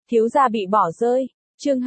Thiếu gia bị bỏ rơi. Chương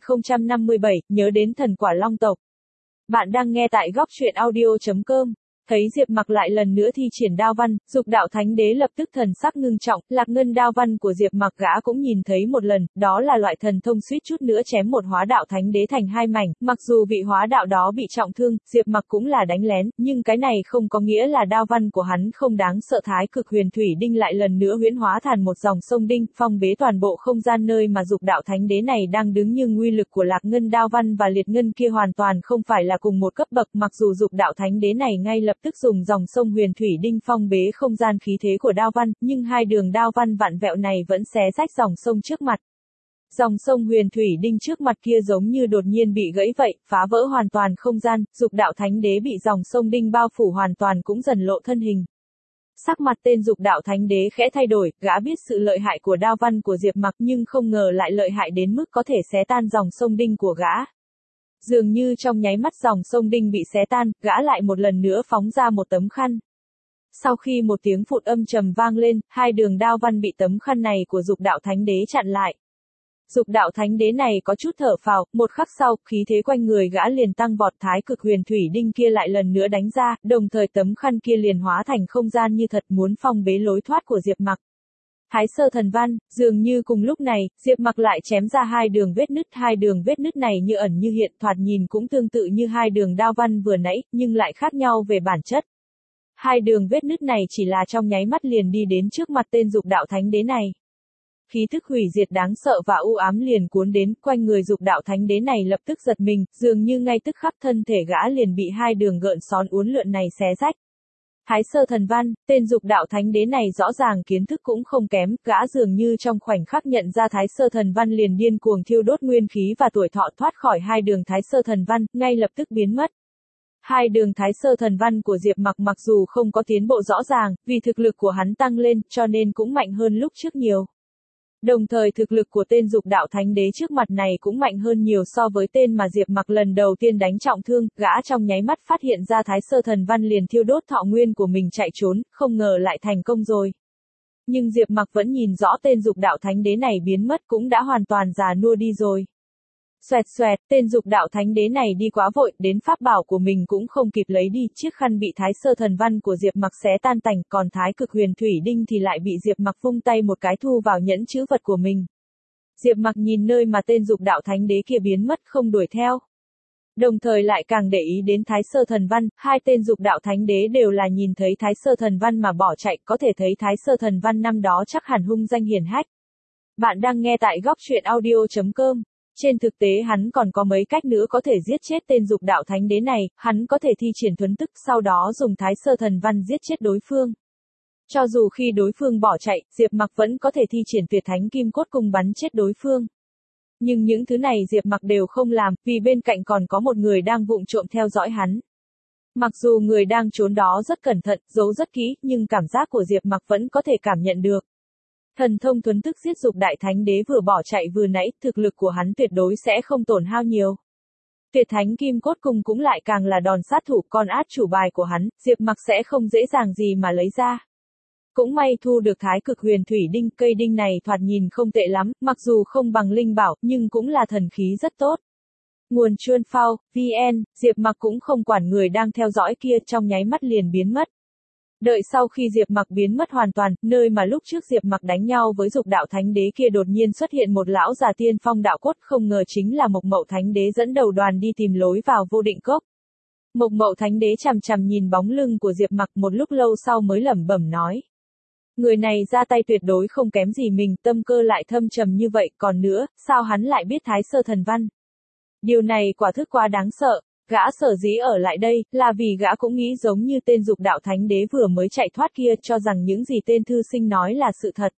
2057, nhớ đến thần quả long tộc. Bạn đang nghe tại góc truyện audio.com. Thấy Diệp Mặc lại lần nữa thi triển đao văn, Dục Đạo Thánh Đế lập tức thần sắc ngưng trọng, Lạc Ngân đao văn của Diệp Mặc gã cũng nhìn thấy một lần, đó là loại thần thông suýt chút nữa chém một Hóa Đạo Thánh Đế thành hai mảnh, mặc dù vị Hóa Đạo đó bị trọng thương, Diệp Mặc cũng là đánh lén, nhưng cái này không có nghĩa là đao văn của hắn không đáng sợ. Thái Cực Huyền Thủy Đinh lại lần nữa huyễn hóa thành một dòng sông đinh, phong bế toàn bộ không gian nơi mà Dục Đạo Thánh Đế này đang đứng, nhưng uy lực của Lạc Ngân đao văn và Liệt Ngân kia hoàn toàn không phải là cùng một cấp bậc, mặc dù Dục Đạo Thánh Đế này ngay lập tức dùng dòng sông Huyền Thủy Đinh phong bế không gian khí thế của đao văn, nhưng hai đường đao văn vặn vẹo này vẫn xé rách dòng sông trước mặt. Dòng sông Huyền Thủy Đinh trước mặt kia giống như đột nhiên bị gãy vậy, phá vỡ hoàn toàn không gian, Dục Đạo Thánh Đế bị dòng sông đinh bao phủ hoàn toàn cũng dần lộ thân hình. Sắc mặt tên Dục Đạo Thánh Đế khẽ thay đổi, gã biết sự lợi hại của đao văn của Diệp Mặc nhưng không ngờ lại lợi hại đến mức có thể xé tan dòng sông đinh của gã. Dường như trong nháy mắt dòng sông đinh bị xé tan, gã lại một lần nữa phóng ra một tấm khăn. Sau khi một tiếng phụt âm trầm vang lên, hai đường đao văn bị tấm khăn này của Dục Đạo Thánh Đế chặn lại. Dục Đạo Thánh Đế này có chút thở phào, một khắc sau, khí thế quanh người gã liền tăng vọt, Thái Cực Huyền Thủy Đinh kia lại lần nữa đánh ra, đồng thời tấm khăn kia liền hóa thành không gian như thật muốn phong bế lối thoát của Diệp Mặc. Thái Sơ Thần Văn, dường như cùng lúc này, Diệp Mặc lại chém ra hai đường vết nứt này như ẩn như hiện, thoạt nhìn cũng tương tự như hai đường đao văn vừa nãy, nhưng lại khác nhau về bản chất. Hai đường vết nứt này chỉ là trong nháy mắt liền đi đến trước mặt tên Dục Đạo Thánh Đế này. Khí tức hủy diệt đáng sợ và u ám liền cuốn đến, quanh người Dục Đạo Thánh Đế này lập tức giật mình, dường như ngay tức khắc thân thể gã liền bị hai đường gợn sóng uốn lượn này xé rách. Thái Sơ Thần Văn, tên Dục Đạo Thánh Đế này rõ ràng kiến thức cũng không kém, gã dường như trong khoảnh khắc nhận ra Thái Sơ Thần Văn liền điên cuồng thiêu đốt nguyên khí và tuổi thọ, thoát khỏi hai đường Thái Sơ Thần Văn, ngay lập tức biến mất. Hai đường Thái Sơ Thần Văn của Diệp Mặc mặc dù không có tiến bộ rõ ràng, vì thực lực của hắn tăng lên, cho nên cũng mạnh hơn lúc trước nhiều. Đồng thời thực lực của tên Dục Đạo Thánh Đế trước mặt này cũng mạnh hơn nhiều so với tên mà Diệp Mặc lần đầu tiên đánh trọng thương, gã trong nháy mắt phát hiện ra Thái Sơ Thần Văn liền thiêu đốt thọ nguyên của mình chạy trốn, không ngờ lại thành công rồi. Nhưng Diệp Mặc vẫn nhìn rõ tên Dục Đạo Thánh Đế này biến mất cũng đã hoàn toàn già nua đi rồi. Xoẹt xoẹt, tên Dục Đạo Thánh Đế này đi quá vội, đến pháp bảo của mình cũng không kịp lấy đi, chiếc khăn bị Thái Sơ Thần Văn của Diệp Mặc xé tan tành, còn Thái Cực Huyền Thủy Đinh thì lại bị Diệp Mặc vung tay một cái thu vào nhẫn chữ vật của mình. Diệp Mặc nhìn nơi mà tên Dục Đạo Thánh Đế kia biến mất không đuổi theo. Đồng thời lại càng để ý đến Thái Sơ Thần Văn, hai tên Dục Đạo Thánh Đế đều là nhìn thấy Thái Sơ Thần Văn mà bỏ chạy, có thể thấy Thái Sơ Thần Văn năm đó chắc hẳn hung danh hiển hách. Bạn đang nghe tại góc truyện audio.com. Trên thực tế hắn còn có mấy cách nữa có thể giết chết tên Dục Đạo Thánh Đế này, hắn có thể thi triển thuấn tức, sau đó dùng Thái Sơ Thần Văn giết chết đối phương. Cho dù khi đối phương bỏ chạy, Diệp Mặc vẫn có thể thi triển Tuyệt Thánh Kim Cốt Cung bắn chết đối phương. Nhưng những thứ này Diệp Mặc đều không làm, vì bên cạnh còn có một người đang vụng trộm theo dõi hắn. Mặc dù người đang trốn đó rất cẩn thận, giấu rất kỹ, nhưng cảm giác của Diệp Mặc vẫn có thể cảm nhận được. Thần thông thuấn tức giết Dục Đại Thánh Đế vừa bỏ chạy vừa nãy, thực lực của hắn tuyệt đối sẽ không tổn hao nhiều. Tuyệt Thánh Kim Cốt Cung cũng lại càng là đòn sát thủ, con át chủ bài của hắn, Diệp Mặc sẽ không dễ dàng gì mà lấy ra. Cũng may thu được Thái Cực Huyền Thủy Đinh, cây đinh này thoạt nhìn không tệ lắm, mặc dù không bằng linh bảo, nhưng cũng là thần khí rất tốt. Nguồn Chuan Phao, VN, Diệp Mặc cũng không quản người đang theo dõi kia, trong nháy mắt liền biến mất. Đợi sau khi Diệp Mặc biến mất hoàn toàn, nơi mà lúc trước Diệp Mặc đánh nhau với Dục Đạo Thánh Đế kia đột nhiên xuất hiện một lão già tiên phong đạo cốt, không ngờ chính là Mộc Mậu Thánh Đế dẫn đầu đoàn đi tìm lối vào Vô Định Cốc. Mộc Mậu Thánh Đế chằm chằm nhìn bóng lưng của Diệp Mặc một lúc lâu sau mới lẩm bẩm nói. Người này ra tay tuyệt đối không kém gì mình, tâm cơ lại thâm trầm như vậy, còn nữa, sao hắn lại biết Thái Sơ Thần Văn? Điều này quả thực quá đáng sợ. Gã sở dĩ ở lại đây, là vì gã cũng nghĩ giống như tên Dục Đạo Thánh Đế vừa mới chạy thoát kia, cho rằng những gì tên thư sinh nói là sự thật.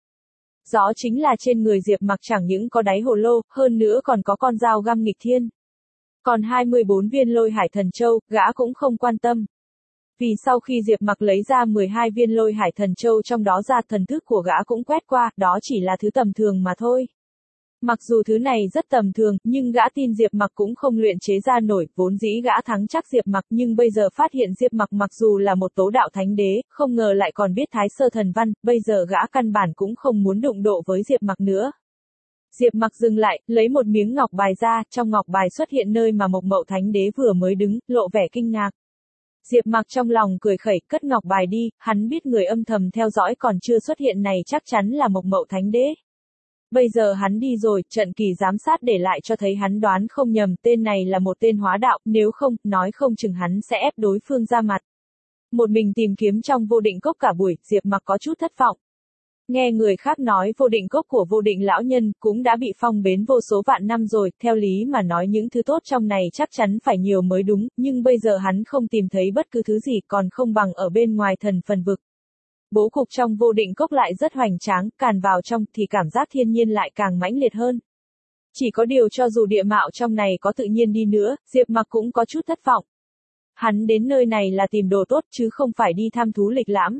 Đó chính là trên người Diệp Mặc chẳng những có đáy hồ lô, hơn nữa còn có con dao găm nghịch thiên. Còn 24 viên Lôi Hải Thần Châu, gã cũng không quan tâm. Vì sau khi Diệp Mặc lấy ra 12 viên Lôi Hải Thần Châu trong đó ra, thần thức của gã cũng quét qua, đó chỉ là thứ tầm thường mà thôi. Mặc dù thứ này rất tầm thường, nhưng gã tin Diệp Mặc cũng không luyện chế ra nổi, vốn dĩ gã thắng chắc Diệp Mặc, nhưng bây giờ phát hiện Diệp Mặc mặc dù là một tố đạo thánh đế, không ngờ lại còn biết Thái Sơ Thần Văn, bây giờ gã căn bản cũng không muốn đụng độ với Diệp Mặc nữa. Diệp Mặc dừng lại, lấy một miếng ngọc bài ra, trong ngọc bài xuất hiện nơi mà Mộc Mậu Thánh Đế vừa mới đứng, lộ vẻ kinh ngạc. Diệp Mặc trong lòng cười khẩy, cất ngọc bài đi, hắn biết người âm thầm theo dõi còn chưa xuất hiện này chắc chắn là Mộc Mậu Thánh Đế. Bây giờ hắn đi rồi, trận kỳ giám sát để lại cho thấy hắn đoán không nhầm, tên này là một tên hóa đạo, nếu không, nói không chừng hắn sẽ ép đối phương ra mặt. Một mình tìm kiếm trong vô định cốc cả buổi, Diệp Mặc có chút thất vọng. Nghe người khác nói vô định cốc của vô định lão nhân cũng đã bị phong bến vô số vạn năm rồi, theo lý mà nói những thứ tốt trong này chắc chắn phải nhiều mới đúng, nhưng bây giờ hắn không tìm thấy bất cứ thứ gì còn không bằng ở bên ngoài thần phần vực. Bố cục trong vô định cốc lại rất hoành tráng, càn vào trong thì cảm giác thiên nhiên lại càng mãnh liệt hơn. Chỉ có điều cho dù địa mạo trong này có tự nhiên đi nữa, Diệp Mặc cũng có chút thất vọng. Hắn đến nơi này là tìm đồ tốt chứ không phải đi tham thú lịch lãm.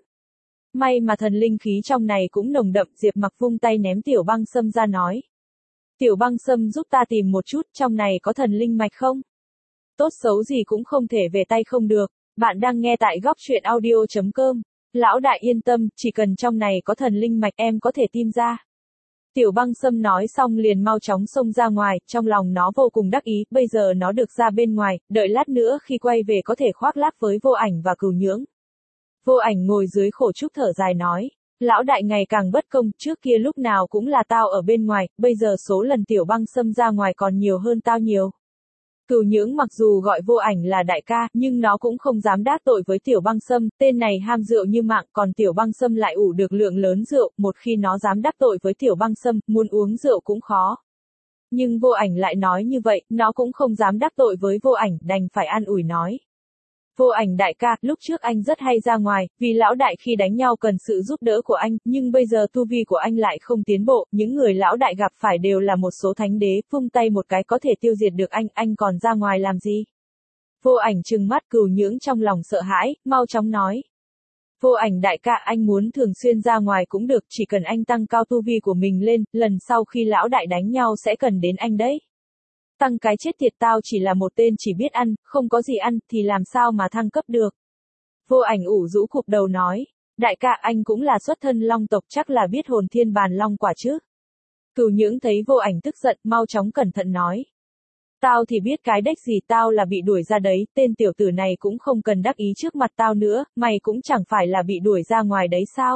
May mà thần linh khí trong này cũng nồng đậm, Diệp Mặc vung tay ném tiểu băng sâm ra nói. Tiểu băng sâm giúp ta tìm một chút, trong này có thần linh mạch không? Tốt xấu gì cũng không thể về tay không được. Bạn đang nghe tại góc truyện audio.com. Lão đại yên tâm, chỉ cần trong này có thần linh mạch em có thể tìm ra. Tiểu băng sâm nói xong liền mau chóng xông ra ngoài, trong lòng nó vô cùng đắc ý, bây giờ nó được ra bên ngoài, đợi lát nữa khi quay về có thể khoác lác với Vô Ảnh và Cửu Nhưỡng. Vô Ảnh ngồi dưới khổ trúc thở dài nói, lão đại ngày càng bất công, trước kia lúc nào cũng là tao ở bên ngoài, bây giờ số lần tiểu băng sâm ra ngoài còn nhiều hơn tao nhiều. Cửu Nhưỡng mặc dù gọi Vô Ảnh là đại ca, nhưng nó cũng không dám đắc tội với tiểu băng sâm, tên này ham rượu như mạng, còn tiểu băng sâm lại ủ được lượng lớn rượu, một khi nó dám đắc tội với tiểu băng sâm, muốn uống rượu cũng khó. Nhưng Vô Ảnh lại nói như vậy, nó cũng không dám đắc tội với Vô Ảnh, đành phải an ủi nói. Vô Ảnh đại ca, lúc trước anh rất hay ra ngoài, vì lão đại khi đánh nhau cần sự giúp đỡ của anh, nhưng bây giờ tu vi của anh lại không tiến bộ, những người lão đại gặp phải đều là một số thánh đế, vung tay một cái có thể tiêu diệt được anh còn ra ngoài làm gì? Vô Ảnh trừng mắt, Cửu Nhưỡng trong lòng sợ hãi, mau chóng nói. Vô Ảnh đại ca, anh muốn thường xuyên ra ngoài cũng được, chỉ cần anh tăng cao tu vi của mình lên, lần sau khi lão đại đánh nhau sẽ cần đến anh đấy. Tăng cái chết tiệt, tao chỉ là một tên chỉ biết ăn, không có gì ăn, thì làm sao mà thăng cấp được. Vô Ảnh ủ rũ cụp đầu nói, đại ca anh cũng là xuất thân long tộc chắc là biết hồn thiên bàn long quả chứ. Cửu Nhưỡng thấy Vô Ảnh tức giận, mau chóng cẩn thận nói. Tao thì biết cái đếch gì, tao là bị đuổi ra đấy, tên tiểu tử này cũng không cần đắc ý trước mặt tao nữa, mày cũng chẳng phải là bị đuổi ra ngoài đấy sao.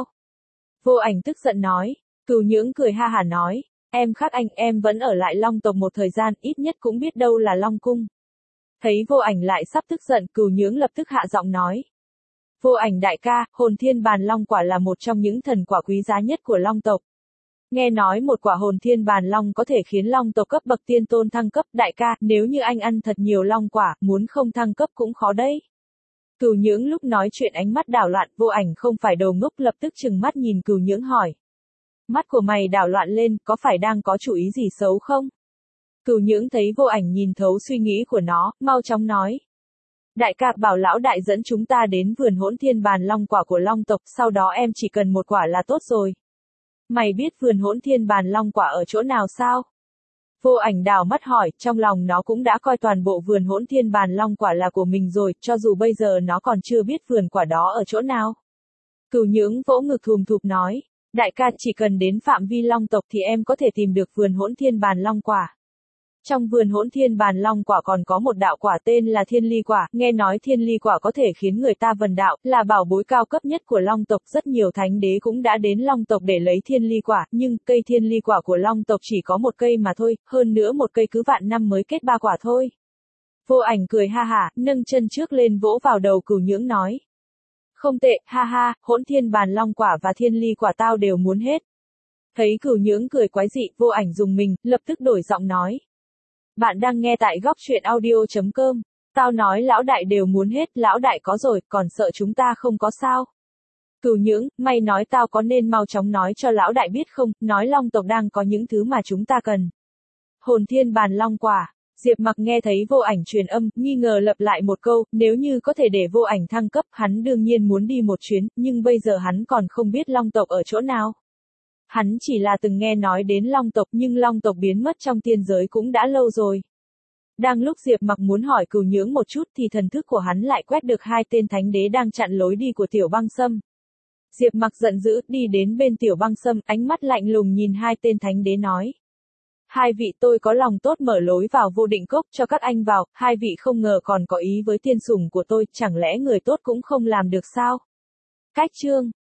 Vô Ảnh tức giận nói, Cửu Nhưỡng cười ha hả nói. Em khác anh, em vẫn ở lại Long tộc một thời gian, ít nhất cũng biết đâu là Long cung. Thấy Vô Ảnh lại sắp tức giận, Cửu Nhưỡng lập tức hạ giọng nói. Vô Ảnh đại ca, hồn thiên bàn long quả là một trong những thần quả quý giá nhất của Long tộc. Nghe nói một quả hồn thiên bàn long có thể khiến Long tộc cấp bậc tiên tôn thăng cấp, đại ca, nếu như anh ăn thật nhiều long quả, muốn không thăng cấp cũng khó đấy. Cửu Nhưỡng lúc nói chuyện ánh mắt đảo loạn, Vô Ảnh không phải đồ ngốc, lập tức trừng mắt nhìn Cửu Nhưỡng hỏi. Mắt của mày đảo loạn lên, có phải đang có chủ ý gì xấu không? Cửu Nhưỡng thấy Vô Ảnh nhìn thấu suy nghĩ của nó, mau chóng nói. Đại ca bảo lão đại dẫn chúng ta đến vườn hỗn thiên bàn long quả của Long tộc, sau đó em chỉ cần một quả là tốt rồi. Mày biết vườn hỗn thiên bàn long quả ở chỗ nào sao? Vô Ảnh đảo mắt hỏi, trong lòng nó cũng đã coi toàn bộ vườn hỗn thiên bàn long quả là của mình rồi, cho dù bây giờ nó còn chưa biết vườn quả đó ở chỗ nào. Cửu Nhưỡng vỗ ngực thùm thụp nói. Đại ca, chỉ cần đến phạm vi long tộc thì em có thể tìm được vườn hỗn thiên bàn long quả. Trong vườn hỗn thiên bàn long quả còn có một đạo quả tên là thiên ly quả, nghe nói thiên ly quả có thể khiến người ta vần đạo, là bảo bối cao cấp nhất của long tộc, rất nhiều thánh đế cũng đã đến long tộc để lấy thiên ly quả, nhưng cây thiên ly quả của long tộc chỉ có một cây mà thôi, hơn nữa một cây cứ vạn năm mới kết 3 quả thôi. Vô Ảnh cười ha hả, nâng chân trước lên vỗ vào đầu Cửu Nhưỡng nói. Không tệ, ha ha, hỗn thiên bàn long quả và thiên ly quả tao đều muốn hết. Thấy Cửu Nhưỡng cười quái dị, Vô Ảnh dùng mình, lập tức đổi giọng nói. Bạn đang nghe tại góc truyện audio.com. Tao nói lão đại đều muốn hết, lão đại có rồi, còn sợ chúng ta không có sao. Cửu Nhưỡng, mày nói tao có nên mau chóng nói cho lão đại biết không, nói Long tộc đang có những thứ mà chúng ta cần. Hồn thiên bàn long quả. Diệp Mặc nghe thấy Vô Ảnh truyền âm, nghi ngờ lặp lại một câu, nếu như có thể để Vô Ảnh thăng cấp, hắn đương nhiên muốn đi một chuyến, nhưng bây giờ hắn còn không biết Long tộc ở chỗ nào. Hắn chỉ là từng nghe nói đến Long tộc, nhưng Long tộc biến mất trong tiên giới cũng đã lâu rồi. Đang lúc Diệp Mặc muốn hỏi Cửu Nhưỡng một chút thì thần thức của hắn lại quét được 2 tên thánh đế đang chặn lối đi của Tiểu Băng Sâm. Diệp Mặc giận dữ, đi đến bên Tiểu Băng Sâm, ánh mắt lạnh lùng nhìn 2 tên thánh đế nói. hai vị tôi có lòng tốt mở lối vào vô định cốc cho các anh vào, hai vị không ngờ còn có ý với tiên sủng của tôi, chẳng lẽ người tốt cũng không làm được sao? Cách chương